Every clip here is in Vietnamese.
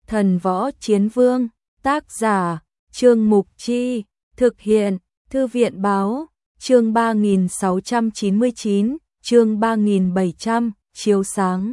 Thần Võ Chiến Vương, tác giả, Trương Mục Chi, thực hiện, Thư viện Báo, chương 3699, chương 3700, chiếu sáng.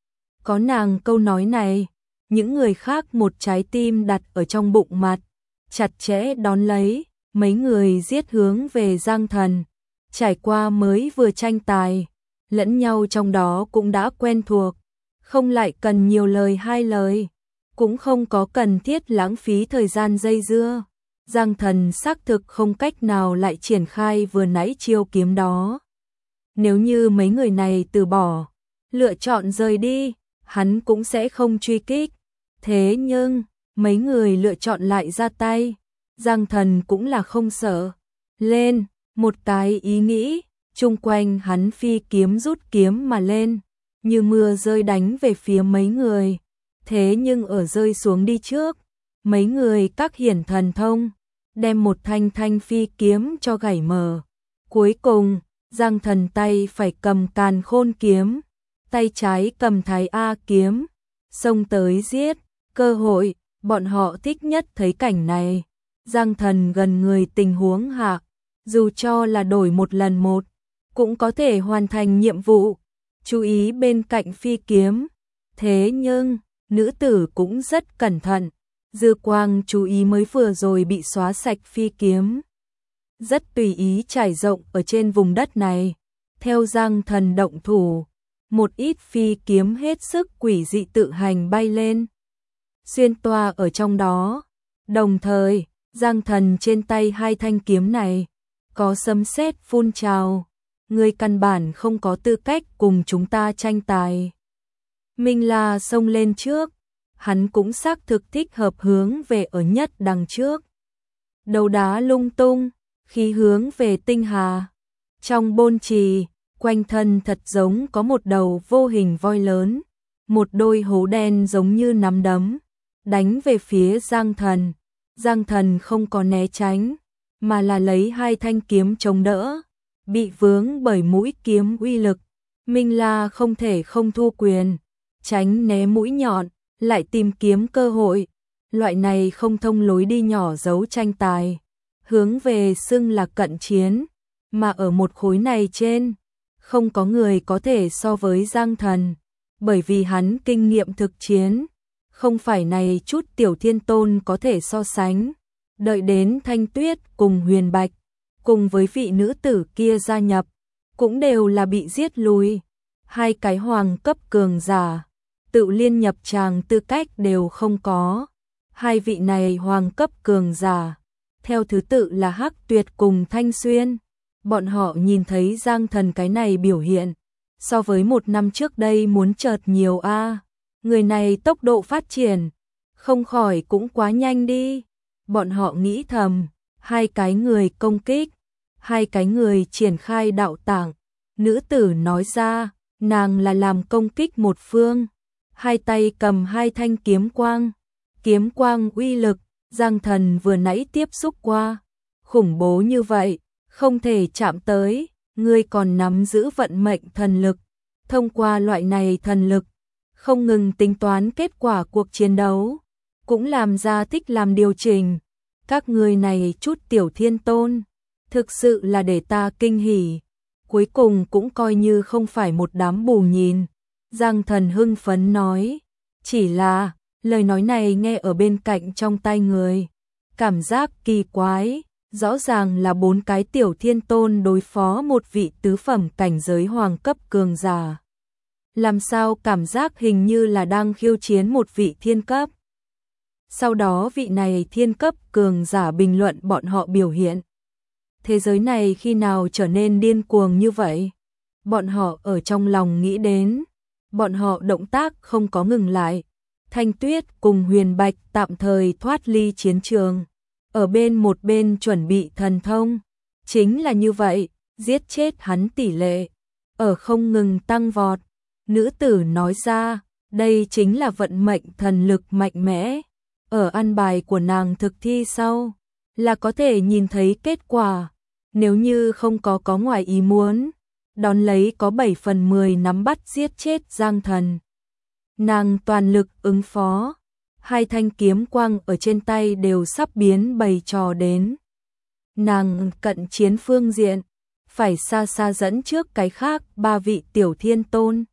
Có nàng câu nói này, những người khác một trái tim đặt ở trong bụng mặt, chặt chẽ đón lấy, mấy người giết hướng về Giang Thần, trải qua mới vừa tranh tài, lẫn nhau trong đó cũng đã quen thuộc, không lại cần nhiều lời hai lời, cũng không có cần thiết lãng phí thời gian dây dưa. Giang Thần xác thực không cách nào lại triển khai vừa nãy chiêu kiếm đó. Nếu như mấy người này từ bỏ, lựa chọn rời đi, hắn cũng sẽ không truy kích. Thế nhưng, mấy người lựa chọn lại ra tay, Giang Thần cũng là không sợ. Lên, một cái ý nghĩ, chung quanh hắn phi kiếm rút kiếm mà lên, như mưa rơi đánh về phía mấy người. Thế nhưng ở rơi xuống đi trước, mấy người các hiển thần thông, đem một thanh phi kiếm cho gảy mở. Cuối cùng, Giang Thần tay phải cầm Càn Khôn kiếm, tay trái cầm Thái A kiếm, xông tới giết. Cơ hội, bọn họ thích nhất thấy cảnh này. Giang Thần gần người tình huống hạ, dù cho là đổi một lần một, cũng có thể hoàn thành nhiệm vụ. Chú ý bên cạnh phi kiếm. Thế nhưng, nữ tử cũng rất cẩn thận, dư quang chú ý mới vừa rồi bị xóa sạch phi kiếm. Rất tùy ý trải rộng ở trên vùng đất này. Theo Giang Thần động thủ, một ít phi kiếm hết sức quỷ dị tự hành bay lên, xuyên toa ở trong đó. Đồng thời, Giang Thần trên tay hai thanh kiếm này, có sấm sét phun trào. Người căn bản không có tư cách cùng chúng ta tranh tài. Minh La xông lên trước, hắn cũng xác thực thích hợp hướng về ở nhất đằng trước. Đầu đá lung tung, khí hướng về tinh hà. Trong bôn trì, quanh thân thật giống có một đầu vô hình voi lớn, một đôi hố đen giống như nắm đấm, đánh về phía Giang Thần. Giang Thần không có né tránh, mà là lấy hai thanh kiếm chống đỡ, bị vướng bởi mũi kiếm uy lực. Minh La không thể không thu quyền, tránh né mũi nhọn, lại tìm kiếm cơ hội. Loại này không thông lối đi nhỏ giấu tranh tài, hướng về xưng là cận chiến, mà ở một khối này trên, không có người có thể so với Giang Thần, bởi vì hắn kinh nghiệm thực chiến, không phải này chút tiểu thiên tôn có thể so sánh. Đợi đến Thanh Tuyết cùng Huyền Bạch, cùng với vị nữ tử kia gia nhập, cũng đều là bị giết lui. Hai cái hoàng cấp cường giả, tự liên nhập tràng tư cách đều không có. Hai vị này hoàng cấp cường giả, theo thứ tự là Hắc Tuyệt cùng Thanh Xuyên. Bọn họ nhìn thấy Giang Thần cái này biểu hiện, so với một năm trước đây muốn chợt nhiều a. Người này tốc độ phát triển, không khỏi cũng quá nhanh đi. Bọn họ nghĩ thầm, hai cái người công kích, hai cái người triển khai đạo tạng. Nữ tử nói ra, nàng là làm công kích một phương, hai tay cầm hai thanh kiếm quang uy lực, Giang Thần vừa nãy tiếp xúc qua, khủng bố như vậy, không thể chạm tới. Ngươi còn nắm giữ vận mệnh thần lực, thông qua loại này thần lực, không ngừng tính toán kết quả cuộc chiến đấu, cũng làm ra thích làm điều chỉnh. Các người này chút tiểu thiên tôn, thực sự là để ta kinh hỉ. Cuối cùng cũng coi như không phải một đám bù nhìn. Giang Thần hưng phấn nói, chỉ là lời nói này nghe ở bên cạnh trong tai người, cảm giác kỳ quái. Rõ ràng là bốn cái tiểu thiên tôn đối phó một vị tứ phẩm cảnh giới hoàng cấp cường giả. Làm sao cảm giác hình như là đang khiêu chiến một vị thiên cấp. Sau đó vị này thiên cấp cường giả bình luận bọn họ biểu hiện. Thế giới này khi nào trở nên điên cuồng như vậy? Bọn họ ở trong lòng nghĩ đến. Bọn họ động tác không có ngừng lại. Thanh Tuyết cùng Huyền Bạch tạm thời thoát ly chiến trường, ở bên một bên chuẩn bị thần thông. Chính là như vậy, giết chết hắn tỷ lệ ở không ngừng tăng vọt. Nữ tử nói ra, đây chính là vận mệnh thần lực mạnh mẽ. Ở an bài của nàng thực thi sau, là có thể nhìn thấy kết quả. Nếu như không có ngoài ý muốn, đón lấy có 7/10 nắm bắt giết chết Giang Thần. Nàng toàn lực ứng phó, hai thanh kiếm quang ở trên tay đều sắp biến bày trò đến. Nàng cận chiến phương diện, phải xa xa dẫn trước cái khác 3 vị tiểu thiên tôn.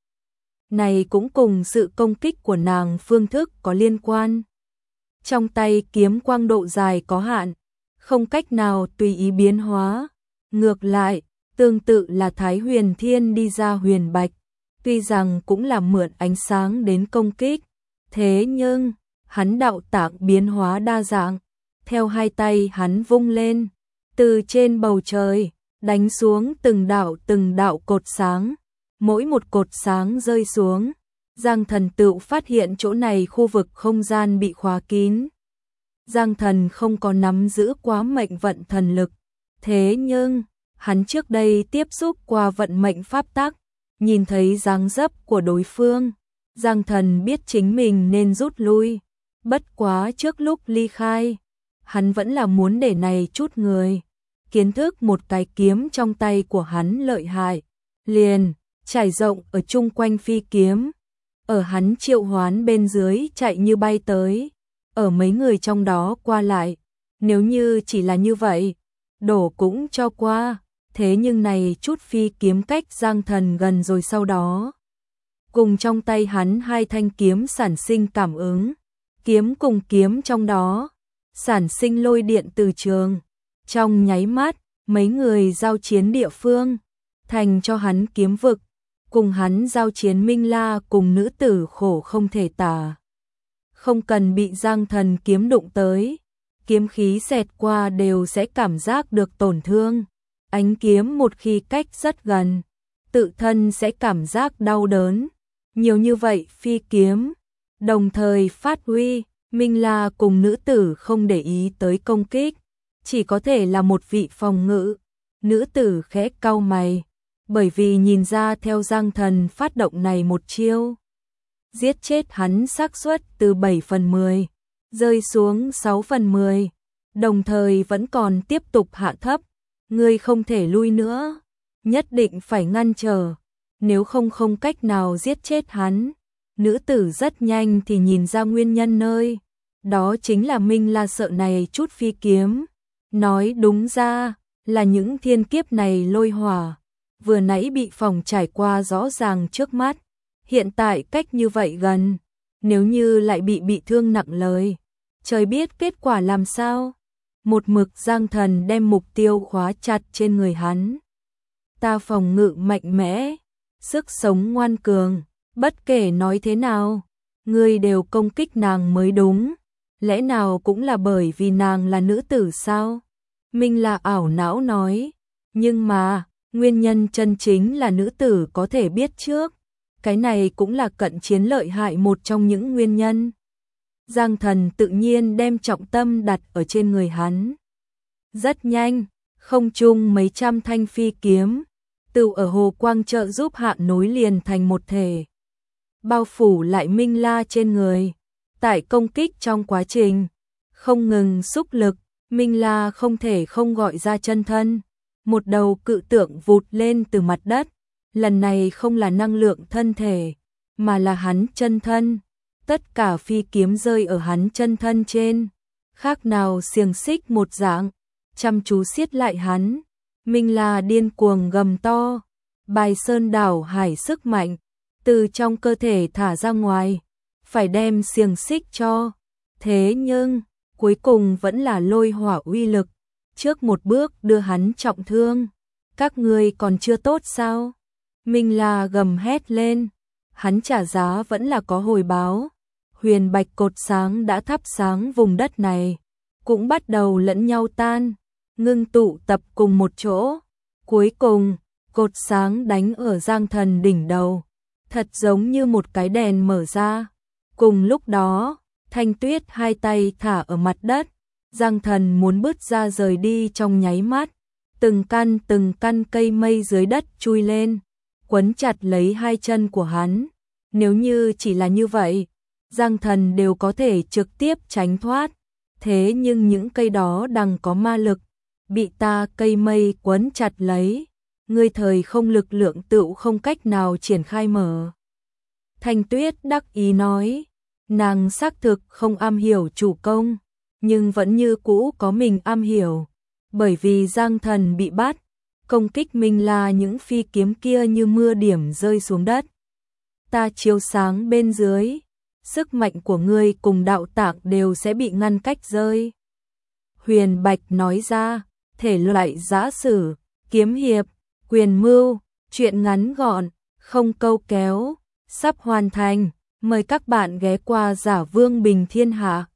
Này cũng cùng sự công kích của nàng phương thức có liên quan. Trong tay kiếm quang độ dài có hạn, không cách nào tùy ý biến hóa. Ngược lại, tương tự là Thái Huyền Thiên đi ra huyền bạch, tuy rằng cũng là mượn ánh sáng đến công kích, thế nhưng hắn đạo tạng biến hóa đa dạng, theo hai tay hắn vung lên, từ trên bầu trời đánh xuống từng đạo cột sáng, mỗi một cột sáng rơi xuống, Giang Thần tự phát hiện chỗ này khu vực không gian bị khóa kín. Giang Thần không có nắm giữ quá mệnh vận thần lực, thế nhưng hắn trước đây tiếp xúc qua vận mệnh pháp tắc, nhìn thấy dáng dấp của đối phương, Giang Thần biết chính mình nên rút lui. Bất quá trước lúc ly khai, hắn vẫn là muốn để này chút người kiến thức một cái kiếm trong tay của hắn lợi hại, liền trải rộng ở chung quanh phi kiếm, ở hắn triệu hoán bên dưới chạy như bay tới, ở mấy người trong đó qua lại, nếu như chỉ là như vậy, đổ cũng cho qua, thế nhưng này chút phi kiếm cách Giang Thần gần rồi sau đó. Cùng trong tay hắn hai thanh kiếm sản sinh cảm ứng, kiếm cùng kiếm trong đó, sản sinh lôi điện từ trường, trong nháy mắt, mấy người giao chiến địa phương, thành cho hắn kiếm vực, cùng hắn giao chiến Minh La cùng nữ tử khổ không thể tả. Không cần bị Giang Thần kiếm đụng tới, kiếm khí xẹt qua đều sẽ cảm giác được tổn thương. Ánh kiếm một khi cách rất gần, tự thân sẽ cảm giác đau đớn. Nhiều như vậy phi kiếm, đồng thời phát huy, Minh La cùng nữ tử không để ý tới công kích, chỉ có thể là một vị phòng ngự. Nữ tử khẽ cau mày, bởi vì nhìn ra theo Giang Thần phát động này một chiêu, giết chết hắn xác suất từ 7 phần 10, rơi xuống 6 phần 10, đồng thời vẫn còn tiếp tục hạ thấp. Ngươi không thể lui nữa, nhất định phải ngăn trở, nếu không cách nào giết chết hắn. Nữ tử rất nhanh thì nhìn ra nguyên nhân nơi, đó chính là Minh La sợ này chút phi kiếm. Nói đúng ra, là những thiên kiếp này lôi hỏa, vừa nãy bị phòng trải qua rõ ràng trước mắt, hiện tại cách như vậy gần, nếu như lại bị thương nặng lời, trời biết kết quả làm sao. Một mực Giang Thần đem mục tiêu khóa chặt trên người hắn. Ta phòng ngự mạnh mẽ, sức sống ngoan cường, bất kể nói thế nào, ngươi đều công kích nàng mới đúng, lẽ nào cũng là bởi vì nàng là nữ tử sao? Minh là ảo não nói, nhưng mà, nguyên nhân chân chính là nữ tử có thể biết trước, cái này cũng là cận chiến lợi hại một trong những nguyên nhân. Giang Thần tự nhiên đem trọng tâm đặt ở trên người hắn. Rất nhanh, không trung mấy trăm thanh phi kiếm, từ ở hồ quang trợ giúp hạ nối liền thành một thể. Bao phủ lại Minh La trên người, tại công kích trong quá trình, không ngừng xúc lực, Minh La không thể không gọi ra chân thân. Một đầu cự tượng vụt lên từ mặt đất, lần này không là năng lượng thân thể, mà là hắn chân thân. Tất cả phi kiếm rơi ở hắn chân thân trên, khác nào xiềng xích một dạng, chăm chú siết lại hắn. Minh La điên cuồng gầm to, bài sơn đảo hải sức mạnh, từ trong cơ thể thả ra ngoài, phải đem xiềng xích cho. Thế nhưng, cuối cùng vẫn là lôi hỏa uy lực, trước một bước đưa hắn trọng thương. Các ngươi còn chưa tốt sao? Minh La gầm hét lên, hắn trả giá vẫn là có hồi báo. Huyền bạch cột sáng đã thắp sáng vùng đất này, cũng bắt đầu lẫn nhau tan, ngưng tụ tập cùng một chỗ. Cuối cùng, cột sáng đánh ở Giang Thần đỉnh đầu, thật giống như một cái đèn mở ra. Cùng lúc đó, Thanh Tuyết hai tay thả ở mặt đất, Giang Thần muốn bứt ra rời đi trong nháy mắt. Từng căn cây mây dưới đất chui lên, quấn chặt lấy hai chân của hắn. Nếu như chỉ là như vậy, Giang Thần đều có thể trực tiếp tránh thoát. Thế nhưng những cây đó đằng có ma lực, bị ta cây mây quấn chặt lấy, ngươi thời không lực lượng tựu không cách nào triển khai mở. Thanh Tuyết đắc ý nói, Nàng xác thực không am hiểu chủ công, nhưng vẫn như cũ có mình am hiểu, bởi vì Giang Thần bị bắt, công kích mình là những phi kiếm kia như mưa điểm rơi xuống đất. Ta chiếu sáng bên dưới, sức mạnh của ngươi cùng đạo tạng đều sẽ bị ngăn cách rơi. Huyền Bạch nói ra, thể loại giã sử, kiếm hiệp, quyền mưu, truyện ngắn gọn, không câu kéo, sắp hoàn thành. Mời các bạn ghé qua Giả Vương Bình Thiên Hạ.